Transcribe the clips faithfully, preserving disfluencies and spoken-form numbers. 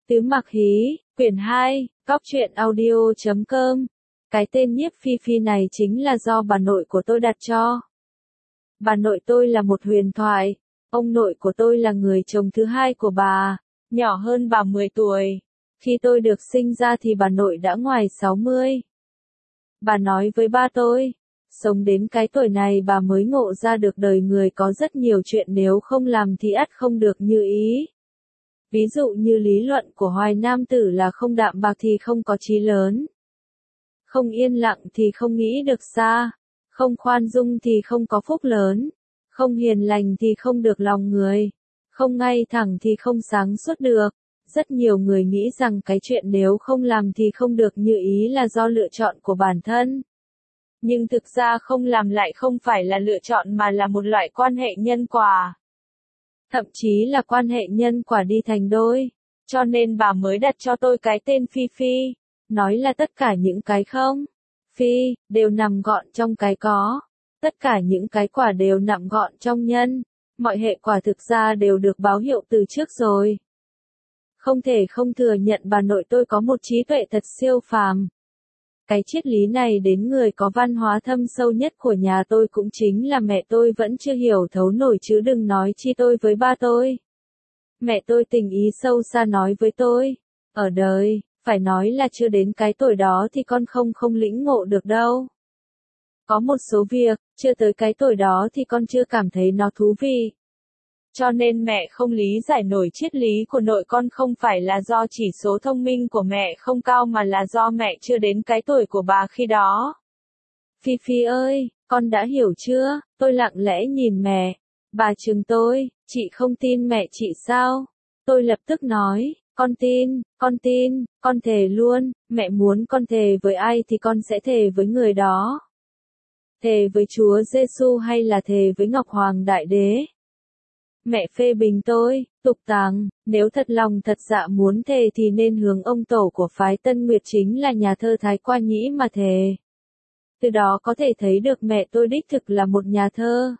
Tứ Mặc Hí, quyển hai, góc truyện audio chấm com. Cái tên Nhiếp Phi Phi này chính là do bà nội của tôi đặt cho. Bà nội tôi là một huyền thoại, ông nội của tôi là người chồng thứ hai của bà, nhỏ hơn bà mười tuổi. Khi tôi được sinh ra thì bà nội đã ngoài sáu mươi. Bà nói với ba tôi, sống đến cái tuổi này bà mới ngộ ra được đời người có rất nhiều chuyện nếu không làm thì ắt không được như ý. Ví dụ như lý luận của Hoài Nam Tử là không đạm bạc thì không có chí lớn. Không yên lặng thì không nghĩ được xa. Không khoan dung thì không có phúc lớn. Không hiền lành thì không được lòng người. Không ngay thẳng thì không sáng suốt được. Rất nhiều người nghĩ rằng cái chuyện nếu không làm thì không được như ý là do lựa chọn của bản thân. Nhưng thực ra không làm lại không phải là lựa chọn mà là một loại quan hệ nhân quả. Thậm chí là quan hệ nhân quả đi thành đôi. Cho nên bà mới đặt cho tôi cái tên Phi Phi. Nói là tất cả những cái không, Phi, đều nằm gọn trong cái có. Tất cả những cái quả đều nằm gọn trong nhân. Mọi hệ quả thực ra đều được báo hiệu từ trước rồi. Không thể không thừa nhận bà nội tôi có một trí tuệ thật siêu phàm. Cái triết lý này đến người có văn hóa thâm sâu nhất của nhà tôi cũng chính là mẹ tôi vẫn chưa hiểu thấu nổi chứ đừng nói chi tôi với ba tôi. Mẹ tôi tình ý sâu xa nói với tôi, ở đời, phải nói là chưa đến cái tuổi đó thì con không không lĩnh ngộ được đâu. Có một số việc, chưa tới cái tuổi đó thì con chưa cảm thấy nó thú vị. Cho nên mẹ không lý giải nổi triết lý của nội con không phải là do chỉ số thông minh của mẹ không cao mà là do mẹ chưa đến cái tuổi của bà khi đó. Phi Phi ơi, con đã hiểu chưa? Tôi lặng lẽ nhìn mẹ. Bà trừng tôi, chị không tin mẹ chị sao? Tôi lập tức nói, con tin, con tin, con thề luôn, mẹ muốn con thề với ai thì con sẽ thề với người đó. Thề với Chúa Giêsu hay là thề với Ngọc Hoàng Đại Đế? Mẹ phê bình tôi, tục tàng, nếu thật lòng thật dạ muốn thề thì nên hướng ông tổ của phái Tân Nguyệt chính là nhà thơ Thái Qua Nhĩ mà thề. Từ đó có thể thấy được mẹ tôi đích thực là một nhà thơ.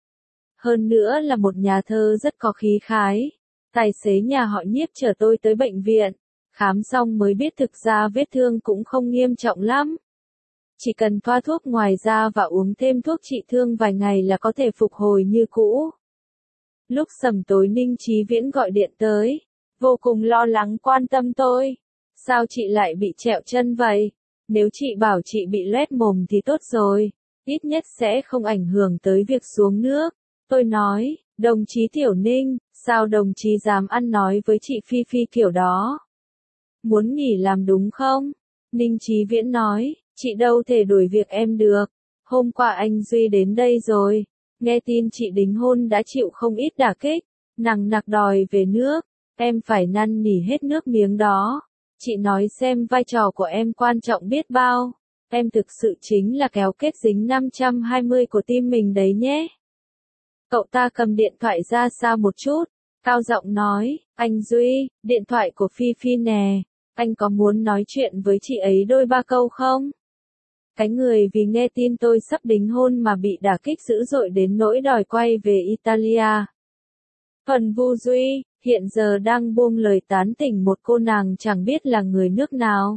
Hơn nữa là một nhà thơ rất có khí khái. Tài xế nhà họ Nhiếp chở tôi tới bệnh viện. Khám xong mới biết thực ra vết thương cũng không nghiêm trọng lắm. Chỉ cần thoa thuốc ngoài da và uống thêm thuốc trị thương vài ngày là có thể phục hồi như cũ. Lúc sầm tối Ninh Chí Viễn gọi điện tới, vô cùng lo lắng quan tâm tôi. Sao chị lại bị trẹo chân vậy? Nếu chị bảo chị bị loét mồm thì tốt rồi, ít nhất sẽ không ảnh hưởng tới việc xuống nước. Tôi nói, đồng chí Tiểu Ninh, sao đồng chí dám ăn nói với chị Phi Phi kiểu đó? Muốn nghỉ làm đúng không? Ninh Chí Viễn nói, chị đâu thể đuổi việc em được. Hôm qua anh Duy đến đây rồi. Nghe tin chị đính hôn đã chịu không ít đả kích, nằng nặc đòi về nước, em phải năn nỉ hết nước miếng đó. Chị nói xem vai trò của em quan trọng biết bao, em thực sự chính là kéo kết dính năm trăm hai mươi của team mình đấy nhé. Cậu ta cầm điện thoại ra xa một chút, cao giọng nói, anh Duy, điện thoại của Phi Phi nè, anh có muốn nói chuyện với chị ấy đôi ba câu không? Cái người vì nghe tin tôi sắp đính hôn mà bị đả kích dữ dội đến nỗi đòi quay về Italia. Phần Vu Duy, hiện giờ đang buông lời tán tỉnh một cô nàng chẳng biết là người nước nào.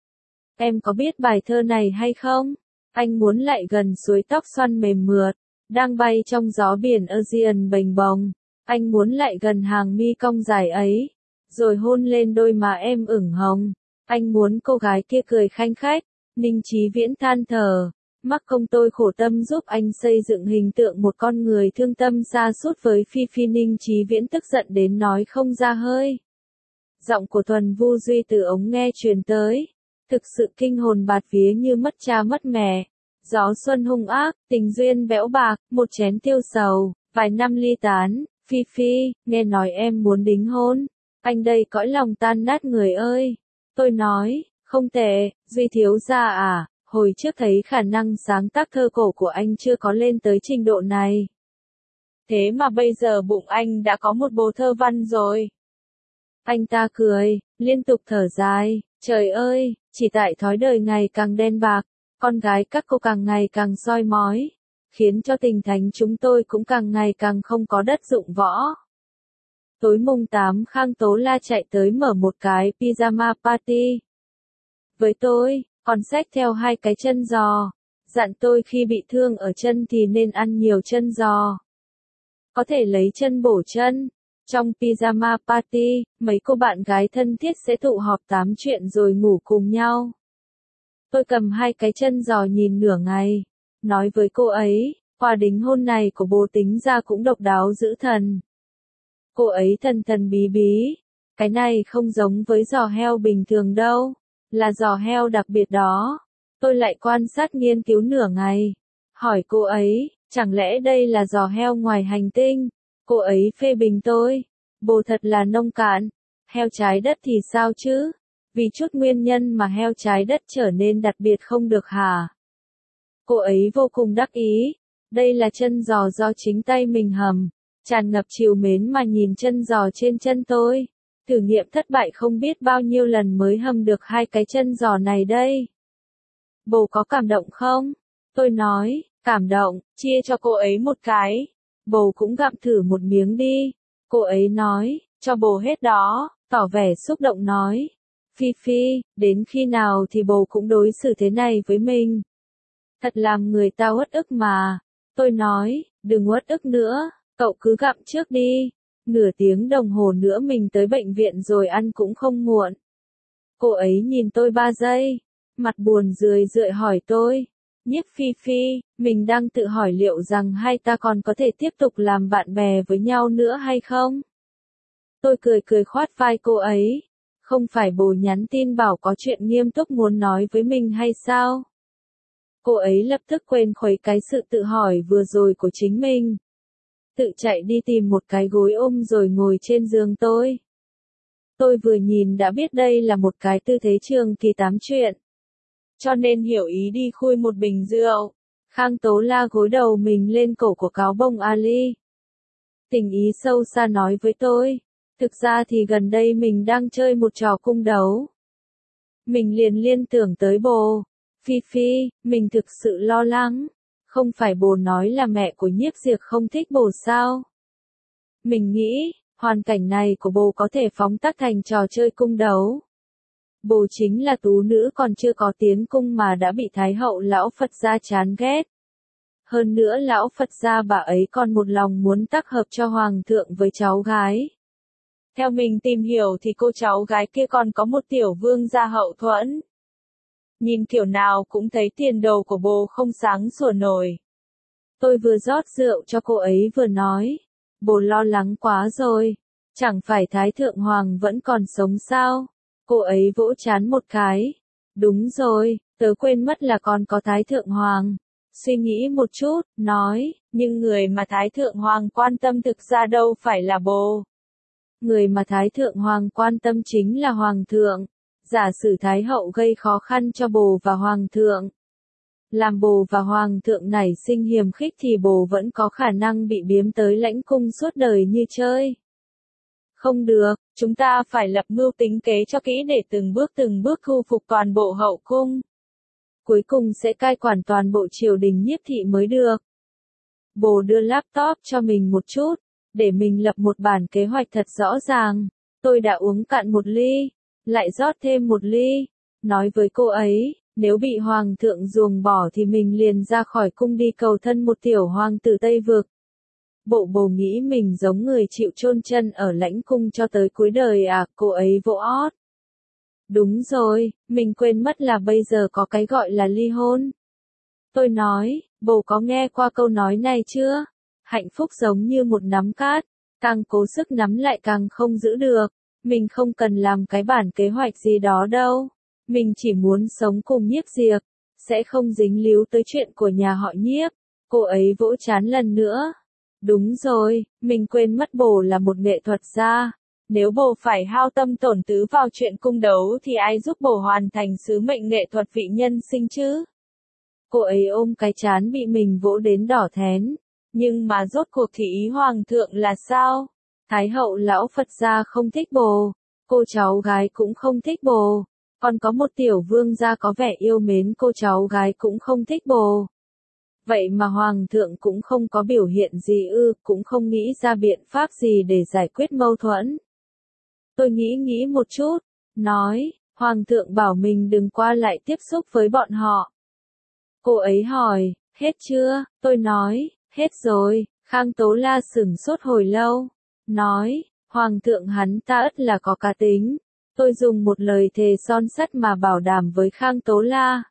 Em có biết bài thơ này hay không? Anh muốn lại gần suối tóc xoăn mềm mượt, đang bay trong gió biển Aegean bềnh bồng. Anh muốn lại gần hàng mi cong dài ấy, rồi hôn lên đôi má em ửng hồng. Anh muốn cô gái kia cười khanh khách. Ninh Chí Viễn than thở, mắc công tôi khổ tâm giúp anh xây dựng hình tượng một con người thương tâm sa sút với Phi Phi. Ninh Chí Viễn tức giận đến nói không ra hơi. Giọng của Thuần Vu Duy từ ống nghe truyền tới, thực sự kinh hồn bạt vía như mất cha mất mẹ. Gió xuân hung ác, tình duyên bẽo bạc, một chén tiêu sầu, vài năm ly tán. Phi Phi, nghe nói em muốn đính hôn, anh đây cõi lòng tan nát người ơi. Tôi nói, không tệ, Duy thiếu gia à, hồi trước thấy khả năng sáng tác thơ cổ của anh chưa có lên tới trình độ này. Thế mà bây giờ bụng anh đã có một bồ thơ văn rồi. Anh ta cười, liên tục thở dài, trời ơi, chỉ tại thói đời ngày càng đen bạc, con gái các cô càng ngày càng soi mói, khiến cho tình thánh chúng tôi cũng càng ngày càng không có đất dụng võ. Tối mùng tám Khang Tố La chạy tới mở một cái pyjama party. Với tôi, còn xách theo hai cái chân giò. Dặn tôi khi bị thương ở chân thì nên ăn nhiều chân giò. Có thể lấy chân bổ chân. Trong pyjama party, mấy cô bạn gái thân thiết sẽ tụ họp tám chuyện rồi ngủ cùng nhau. Tôi cầm hai cái chân giò nhìn nửa ngày. Nói với cô ấy, quà đính hôn này của bố tính ra cũng độc đáo dữ thần. Cô ấy thần thần bí bí. Cái này không giống với giò heo bình thường đâu. Là giò heo đặc biệt đó. Tôi lại quan sát nghiên cứu nửa ngày. Hỏi cô ấy, chẳng lẽ đây là giò heo ngoài hành tinh? Cô ấy phê bình tôi. Bồ thật là nông cạn. Heo trái đất thì sao chứ? Vì chút nguyên nhân mà heo trái đất trở nên đặc biệt không được hả? Cô ấy vô cùng đắc ý. Đây là chân giò do chính tay mình hầm. Tràn ngập trìu mến mà nhìn chân giò trên chân tôi. Thử nghiệm thất bại không biết bao nhiêu lần mới hầm được hai cái chân giò này đây. Bồ có cảm động không? Tôi nói, cảm động, chia cho cô ấy một cái. Bồ cũng gặm thử một miếng đi. Cô ấy nói, cho bồ hết đó, tỏ vẻ xúc động nói. Phi Phi, đến khi nào thì bồ cũng đối xử thế này với mình. Thật làm người ta uất ức mà. Tôi nói, đừng uất ức nữa, cậu cứ gặm trước đi. Nửa tiếng đồng hồ nữa mình tới bệnh viện rồi ăn cũng không muộn. Cô ấy nhìn tôi ba giây, mặt buồn rười rượi hỏi tôi. Nhiếp Phi Phi, mình đang tự hỏi liệu rằng hai ta còn có thể tiếp tục làm bạn bè với nhau nữa hay không? Tôi cười cười khoát vai cô ấy. Không phải bồ nhắn tin bảo có chuyện nghiêm túc muốn nói với mình hay sao? Cô ấy lập tức quên khuấy cái sự tự hỏi vừa rồi của chính mình. Tự chạy đi tìm một cái gối ôm rồi ngồi trên giường tôi. Tôi vừa nhìn đã biết đây là một cái tư thế trường kỳ tám chuyện. Cho nên hiểu ý đi khui một bình rượu. Khang Tố La gối đầu mình lên cổ của cáo bông Ali. Tình ý sâu xa nói với tôi. Thực ra thì gần đây mình đang chơi một trò cung đấu. Mình liền liên tưởng tới bồ. Phi Phi, mình thực sự lo lắng. Không phải bồ nói là mẹ của Nhiếp Diệp không thích bồ sao? Mình nghĩ, hoàn cảnh này của bồ có thể phóng tác thành trò chơi cung đấu. Bồ chính là tú nữ còn chưa có tiến cung mà đã bị Thái hậu lão Phật gia chán ghét. Hơn nữa lão Phật gia bà ấy còn một lòng muốn tác hợp cho hoàng thượng với cháu gái. Theo mình tìm hiểu thì cô cháu gái kia còn có một tiểu vương gia hậu thuẫn. Nhìn kiểu nào cũng thấy tiền đồ của bồ không sáng sủa nổi. Tôi vừa rót rượu cho cô ấy vừa nói. Bồ lo lắng quá rồi. Chẳng phải Thái Thượng Hoàng vẫn còn sống sao? Cô ấy vỗ trán một cái. Đúng rồi, tớ quên mất là còn có Thái Thượng Hoàng. Suy nghĩ một chút, nói, nhưng người mà Thái Thượng Hoàng quan tâm thực ra đâu phải là bồ. Người mà Thái Thượng Hoàng quan tâm chính là Hoàng thượng. Giả sử Thái hậu gây khó khăn cho bồ và Hoàng thượng. Làm bồ và Hoàng thượng nảy sinh hiềm khích thì bồ vẫn có khả năng bị biếm tới lãnh cung suốt đời như chơi. Không được, chúng ta phải lập mưu tính kế cho kỹ để từng bước từng bước thu phục toàn bộ hậu cung. Cuối cùng sẽ cai quản toàn bộ triều đình Nhiếp thị mới được. Bồ đưa laptop cho mình một chút, để mình lập một bản kế hoạch thật rõ ràng. Tôi đã uống cạn một ly, lại rót thêm một ly. Nói với cô ấy, nếu bị hoàng thượng ruồng bỏ thì mình liền ra khỏi cung đi cầu thân một tiểu hoàng tử Tây Vực. Bộ bồ nghĩ mình giống người chịu chôn chân ở lãnh cung cho tới cuối đời à, cô ấy vỗ ót. Đúng rồi, mình quên mất là bây giờ có cái gọi là ly hôn. Tôi nói, bồ có nghe qua câu nói này chưa? Hạnh phúc giống như một nắm cát, càng cố sức nắm lại càng không giữ được. Mình không cần làm cái bản kế hoạch gì đó đâu. Mình chỉ muốn sống cùng Nhiếp Diệp, sẽ không dính líu tới chuyện của nhà họ Nhiếp. Cô ấy vỗ trán lần nữa. Đúng rồi, mình quên mất bồ là một nghệ thuật gia. Nếu bồ phải hao tâm tổn tứ vào chuyện cung đấu thì ai giúp bồ hoàn thành sứ mệnh nghệ thuật vị nhân sinh chứ? Cô ấy ôm cái trán bị mình vỗ đến đỏ thén. Nhưng mà rốt cuộc thì ý hoàng thượng là sao? Thái hậu lão Phật gia không thích bồ. Cô cháu gái cũng không thích bồ. Còn có một tiểu vương gia có vẻ yêu mến cô cháu gái cũng không thích bồ. Vậy mà Hoàng thượng cũng không có biểu hiện gì ư, cũng không nghĩ ra biện pháp gì để giải quyết mâu thuẫn. Tôi nghĩ nghĩ một chút, nói, Hoàng thượng bảo mình đừng qua lại tiếp xúc với bọn họ. Cô ấy hỏi, hết chưa? Tôi nói, hết rồi. Khang Tố La sửng sốt hồi lâu, nói, Hoàng thượng hắn ta ất là có cá tính. Tôi dùng một lời thề son sắt mà bảo đảm với Khang Tố La.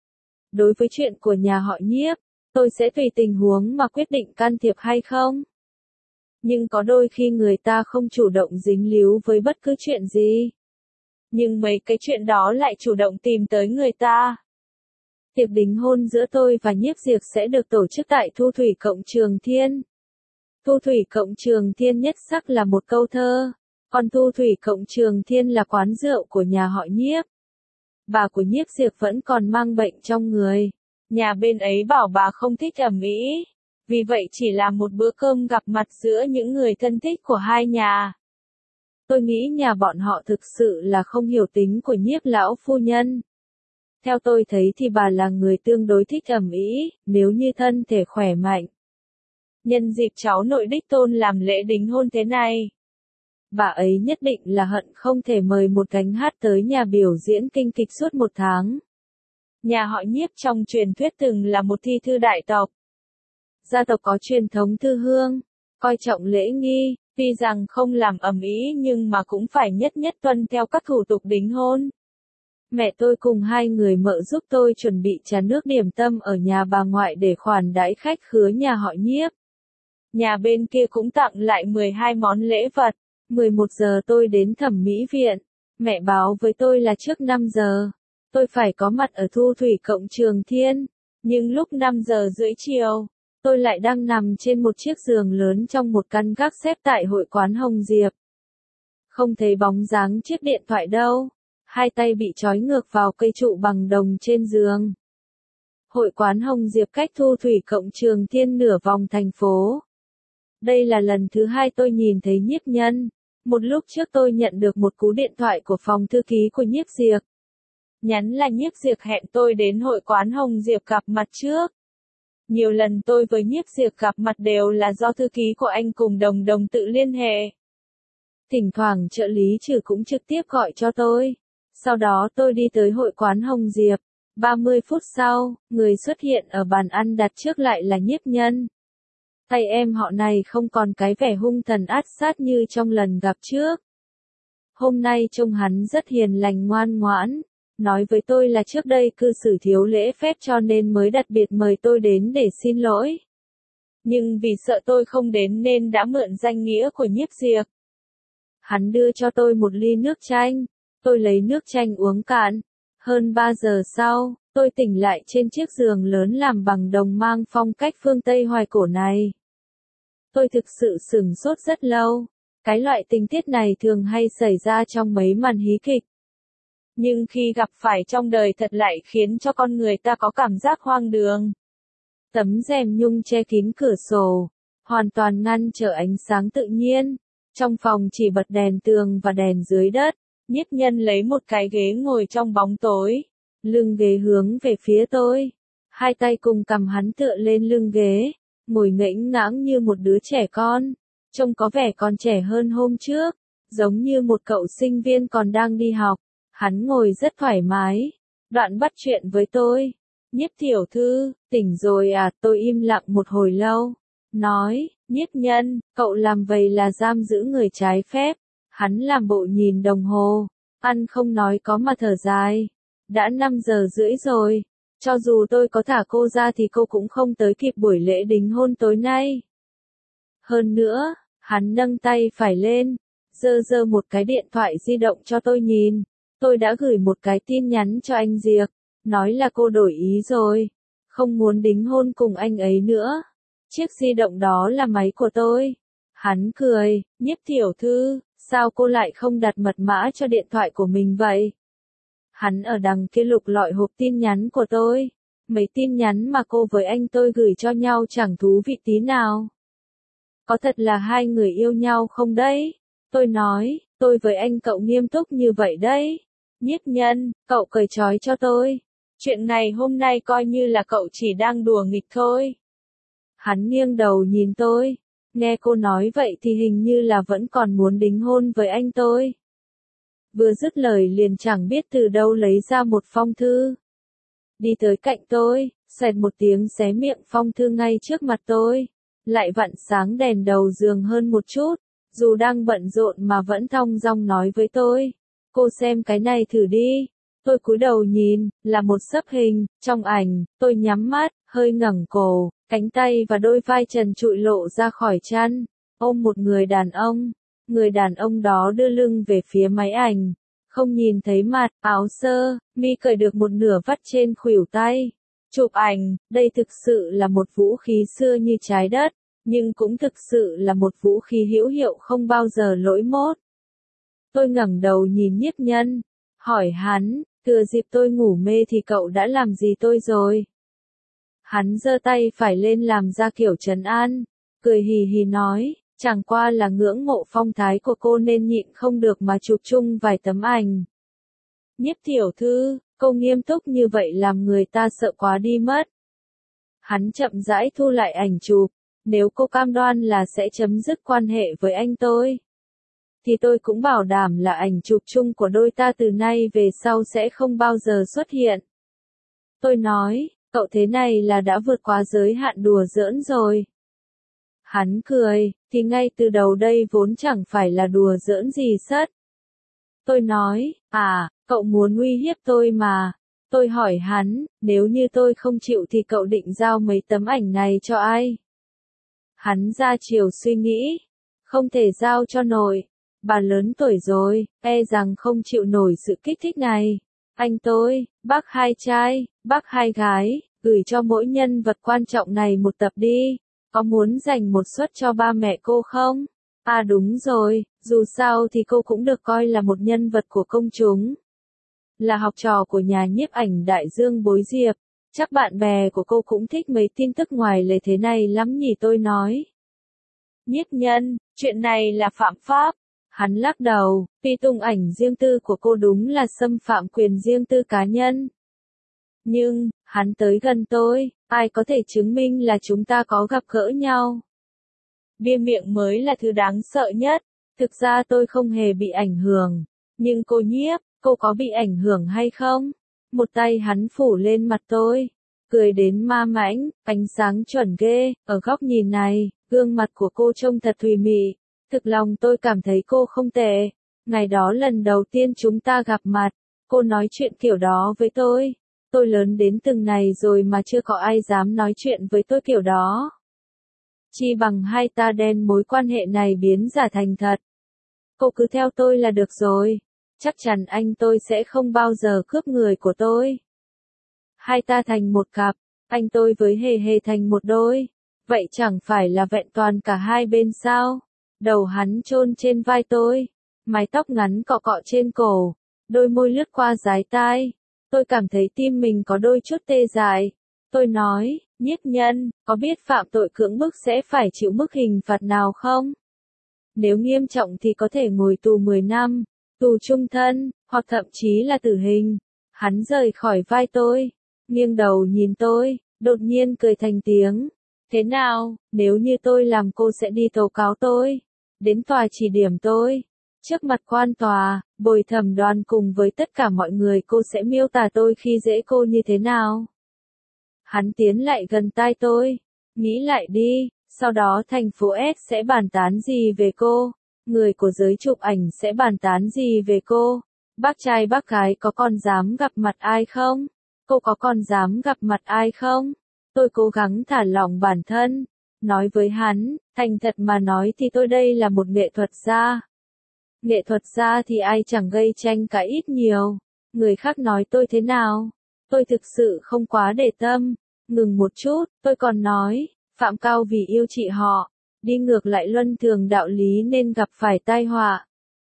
Đối với chuyện của nhà họ Nhiếp, tôi sẽ tùy tình huống mà quyết định can thiệp hay không. Nhưng có đôi khi người ta không chủ động dính líu với bất cứ chuyện gì. Nhưng mấy cái chuyện đó lại chủ động tìm tới người ta. Tiệc đính hôn giữa tôi và Nhiếp Diệp sẽ được tổ chức tại Thu Thủy Cộng Trường Thiên. Thu Thủy Cộng Trường Thiên nhất sắc là một câu thơ, còn Thu Thủy Cộng Trường Thiên là quán rượu của nhà họ Nhiếp. Bà của Nhiếp Diệp vẫn còn mang bệnh trong người. Nhà bên ấy bảo bà không thích ầm ĩ, vì vậy chỉ là một bữa cơm gặp mặt giữa những người thân thích của hai nhà. Tôi nghĩ nhà bọn họ thực sự là không hiểu tính của Nhiếp lão phu nhân. Theo tôi thấy thì bà là người tương đối thích ầm ĩ, nếu như thân thể khỏe mạnh. Nhân dịp cháu nội đích tôn làm lễ đính hôn thế này, bà ấy nhất định là hận không thể mời một gánh hát tới nhà biểu diễn kinh kịch suốt một tháng. Nhà họ Nhiếp trong truyền thuyết từng là một thi thư đại tộc. Gia tộc có truyền thống thư hương, coi trọng lễ nghi, tuy rằng không làm ầm ĩ nhưng mà cũng phải nhất nhất tuân theo các thủ tục đính hôn. Mẹ tôi cùng hai người mợ giúp tôi chuẩn bị trà nước điểm tâm ở nhà bà ngoại để khoản đãi khách khứa nhà họ Nhiếp. Nhà bên kia cũng tặng lại mười hai món lễ vật. mười một giờ tôi đến thẩm mỹ viện. Mẹ báo với tôi là trước năm giờ. Tôi phải có mặt ở Thu Thủy Cộng Trường Thiên. Nhưng lúc năm giờ rưỡi chiều, tôi lại đang nằm trên một chiếc giường lớn trong một căn gác xếp tại hội quán Hồng Diệp. Không thấy bóng dáng chiếc điện thoại đâu. Hai tay bị trói ngược vào cây trụ bằng đồng trên giường. Hội quán Hồng Diệp cách Thu Thủy Cộng Trường Thiên nửa vòng thành phố. Đây là lần thứ hai tôi nhìn thấy Nhiếp Nhân. Một lúc trước tôi nhận được một cú điện thoại của phòng thư ký của Nhiếp Diệp. Nhắn là Nhiếp Diệp hẹn tôi đến hội quán Hồng Diệp gặp mặt trước. Nhiều lần tôi với Nhiếp Diệp gặp mặt đều là do thư ký của anh cùng Đồng Đồng tự liên hệ. Thỉnh thoảng trợ lý Trừ cũng trực tiếp gọi cho tôi. Sau đó tôi đi tới hội quán Hồng Diệp. ba mươi phút sau, người xuất hiện ở bàn ăn đặt trước lại là Nhiếp Nhân. Tay em họ này không còn cái vẻ hung thần át sát như trong lần gặp trước. Hôm nay trông hắn rất hiền lành ngoan ngoãn, nói với tôi là trước đây cư xử thiếu lễ phép cho nên mới đặc biệt mời tôi đến để xin lỗi. Nhưng vì sợ tôi không đến nên đã mượn danh nghĩa của Nhiếp Diệp. Hắn đưa cho tôi một ly nước chanh, tôi lấy nước chanh uống cạn. Hơn ba giờ sau, tôi tỉnh lại trên chiếc giường lớn làm bằng đồng mang phong cách phương Tây hoài cổ này. Tôi thực sự sửng sốt rất lâu. Cái loại tình tiết này thường hay xảy ra trong mấy màn hí kịch. Nhưng khi gặp phải trong đời thật lại khiến cho con người ta có cảm giác hoang đường. Tấm rèm nhung che kín cửa sổ, hoàn toàn ngăn trở ánh sáng tự nhiên. Trong phòng chỉ bật đèn tường và đèn dưới đất. Nhiếp Nhân lấy một cái ghế ngồi trong bóng tối. Lưng ghế hướng về phía tôi. Hai tay cùng cầm hắn tựa lên lưng ghế. Ngồi ngễnh ngãng như một đứa trẻ con. Trông có vẻ còn trẻ hơn hôm trước. Giống như một cậu sinh viên còn đang đi học. Hắn ngồi rất thoải mái. Đoạn bắt chuyện với tôi. Nhiếp tiểu thư, tỉnh rồi à? Tôi im lặng một hồi lâu. Nói, Nhiếp Nhân, cậu làm vậy là giam giữ người trái phép. Hắn làm bộ nhìn đồng hồ. Ăn không nói có mà thở dài. Đã năm giờ rưỡi rồi. Cho dù tôi có thả cô ra thì cô cũng không tới kịp buổi lễ đính hôn tối nay. Hơn nữa, hắn nâng tay phải lên, giơ giơ một cái điện thoại di động cho tôi nhìn. Tôi đã gửi một cái tin nhắn cho anh Diệp, nói là cô đổi ý rồi, không muốn đính hôn cùng anh ấy nữa. Chiếc di động đó là máy của tôi. Hắn cười, Nhiếp tiểu thư, sao cô lại không đặt mật mã cho điện thoại của mình vậy? Hắn ở đằng kia lục lọi hộp tin nhắn của tôi. Mấy tin nhắn mà cô với anh tôi gửi cho nhau chẳng thú vị tí nào. Có thật là hai người yêu nhau không đấy? Tôi nói, tôi với anh cậu nghiêm túc như vậy đấy. Nhiếp Nhân, cậu cởi trói cho tôi. Chuyện ngày hôm nay coi như là cậu chỉ đang đùa nghịch thôi. Hắn nghiêng đầu nhìn tôi. Nghe cô nói vậy thì hình như là vẫn còn muốn đính hôn với anh tôi. Vừa dứt lời liền chẳng biết từ đâu lấy ra một phong thư. Đi tới cạnh tôi, xoẹt một tiếng xé miệng phong thư ngay trước mặt tôi. Lại vặn sáng đèn đầu giường hơn một chút. Dù đang bận rộn mà vẫn thong dong nói với tôi. Cô xem cái này thử đi. Tôi cúi đầu nhìn, là một xấp hình. Trong ảnh, tôi nhắm mắt, hơi ngẩng cổ, cánh tay và đôi vai trần trụi lộ ra khỏi chăn. Ôm một người đàn ông. Người đàn ông đó đưa lưng về phía máy ảnh. Không nhìn thấy mặt, áo sơ, mi cởi được một nửa vắt trên khuỷu tay. Chụp ảnh, đây thực sự là một vũ khí xưa như trái đất. Nhưng cũng thực sự là một vũ khí hữu hiệu không bao giờ lỗi mốt. Tôi ngẩng đầu nhìn Nhiếp Nhân, hỏi hắn, thừa dịp tôi ngủ mê thì cậu đã làm gì tôi rồi? Hắn giơ tay phải lên làm ra kiểu trấn an, cười hì hì nói, chẳng qua là ngưỡng mộ phong thái của cô nên nhịn không được mà chụp chung vài tấm ảnh. Nhiếp tiểu thư, cô nghiêm túc như vậy làm người ta sợ quá đi mất. Hắn chậm rãi thu lại ảnh chụp. Nếu cô cam đoan là sẽ chấm dứt quan hệ với anh tôi, thì tôi cũng bảo đảm là ảnh chụp chung của đôi ta từ nay về sau sẽ không bao giờ xuất hiện. Tôi nói, cậu thế này là đã vượt quá giới hạn đùa giỡn rồi. Hắn cười, thì ngay từ đầu đây vốn chẳng phải là đùa giỡn gì sất. Tôi nói, à, cậu muốn uy hiếp tôi mà. Tôi hỏi hắn, nếu như tôi không chịu thì cậu định giao mấy tấm ảnh này cho ai? Hắn ra chiều suy nghĩ, không thể giao cho nổi, bà lớn tuổi rồi, e rằng không chịu nổi sự kích thích này. Anh tôi, bác hai trai, bác hai gái, gửi cho mỗi nhân vật quan trọng này một tập đi, có muốn dành một suất cho ba mẹ cô không? À đúng rồi, dù sao thì cô cũng được coi là một nhân vật của công chúng. Là học trò của nhà nhiếp ảnh đại dương Bối Diệp. Chắc bạn bè của cô cũng thích mấy tin tức ngoài lề thế này lắm nhỉ, tôi nói. Nhiếp Nhân, chuyện này là phạm pháp. Hắn lắc đầu, vì tung ảnh riêng tư của cô đúng là xâm phạm quyền riêng tư cá nhân. Nhưng, hắn tới gần tôi, ai có thể chứng minh là chúng ta có gặp gỡ nhau. Bia miệng mới là thứ đáng sợ nhất. Thực ra tôi không hề bị ảnh hưởng. Nhưng cô Nhiếp, cô có bị ảnh hưởng hay không? Một tay hắn phủ lên mặt tôi, cười đến ma mãnh, ánh sáng chuẩn ghê, ở góc nhìn này, gương mặt của cô trông thật thùy mị. Thực lòng tôi cảm thấy cô không tệ. Ngày đó lần đầu tiên chúng ta gặp mặt, cô nói chuyện kiểu đó với tôi. Tôi lớn đến từng này rồi mà chưa có ai dám nói chuyện với tôi kiểu đó. Chi bằng hai ta đen mối quan hệ này biến giả thành thật. Cô cứ theo tôi là được rồi. Chắc chắn anh tôi sẽ không bao giờ cướp người của tôi. Hai ta thành một cặp, anh tôi với Hề Hề thành một đôi. Vậy chẳng phải là vẹn toàn cả hai bên sao? Đầu hắn chôn trên vai tôi, mái tóc ngắn cọ cọ trên cổ, đôi môi lướt qua dái tai. Tôi cảm thấy tim mình có đôi chút tê dại. Tôi nói, Nhiếp Nhân, có biết phạm tội cưỡng bức sẽ phải chịu mức hình phạt nào không? Nếu nghiêm trọng thì có thể ngồi tù mười năm, tù chung thân, hoặc thậm chí là tử hình. Hắn rời khỏi vai tôi, nghiêng đầu nhìn tôi, đột nhiên cười thành tiếng. Thế nào, nếu như tôi làm cô sẽ đi tố cáo tôi, đến tòa chỉ điểm tôi. Trước mặt quan tòa, bồi thẩm đoàn cùng với tất cả mọi người cô sẽ miêu tả tôi khi dễ cô như thế nào? Hắn tiến lại gần tai tôi, nghĩ lại đi, sau đó thành phố S sẽ bàn tán gì về cô? Người của giới chụp ảnh sẽ bàn tán gì về cô? Bác trai bác gái có còn dám gặp mặt ai không? Cô có còn dám gặp mặt ai không? Tôi cố gắng thả lỏng bản thân, nói với hắn, thành thật mà nói thì tôi đây là một nghệ thuật gia. Nghệ thuật gia thì ai chẳng gây tranh cãi ít nhiều. Người khác nói tôi thế nào? Tôi thực sự không quá để tâm. Ngừng một chút, tôi còn nói, Phạm Cao vì yêu chị họ, đi ngược lại luân thường đạo lý nên gặp phải tai họa.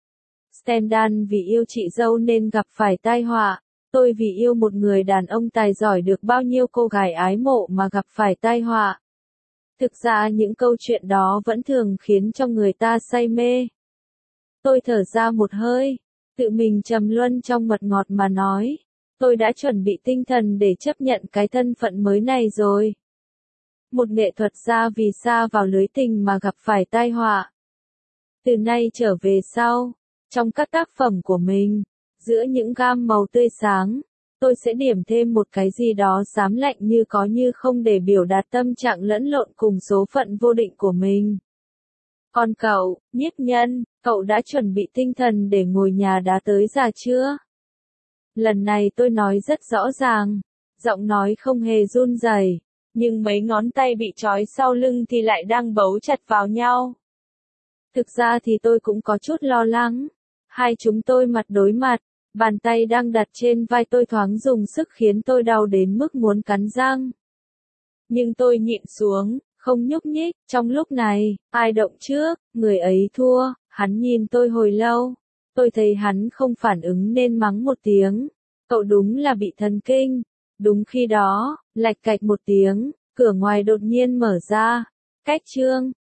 Stendhal vì yêu chị dâu nên gặp phải tai họa. Tôi vì yêu một người đàn ông tài giỏi được bao nhiêu cô gái ái mộ mà gặp phải tai họa. Thực ra những câu chuyện đó vẫn thường khiến cho người ta say mê. Tôi thở ra một hơi, tự mình trầm luân trong mật ngọt mà nói, Tôi đã chuẩn bị tinh thần để chấp nhận cái thân phận mới này rồi. Một nghệ thuật gia vì sa vào lưới tình mà gặp phải tai họa. Từ nay trở về sau, trong các tác phẩm của mình, giữa những gam màu tươi sáng, tôi sẽ điểm thêm một cái gì đó xám lạnh như có như không để biểu đạt tâm trạng lẫn lộn cùng số phận vô định của mình. Còn cậu, nhiếp nhân, cậu đã chuẩn bị tinh thần để ngồi nhà đá tới già chưa? Lần này tôi nói rất rõ ràng, giọng nói không hề run rẩy, nhưng mấy ngón tay bị trói sau lưng thì lại đang bấu chặt vào nhau. Thực ra thì tôi cũng có chút lo lắng. Hai chúng tôi mặt đối mặt, bàn tay đang đặt trên vai tôi thoáng dùng sức khiến tôi đau đến mức muốn cắn răng. Nhưng tôi nhịn xuống, không nhúc nhích. Trong lúc này, ai động trước, người ấy thua. Hắn nhìn tôi hồi lâu. Tôi thấy hắn không phản ứng nên mắng một tiếng. Cậu đúng là bị thần kinh. Đúng khi đó, lạch cạch một tiếng, cửa ngoài đột nhiên mở ra. Cách chương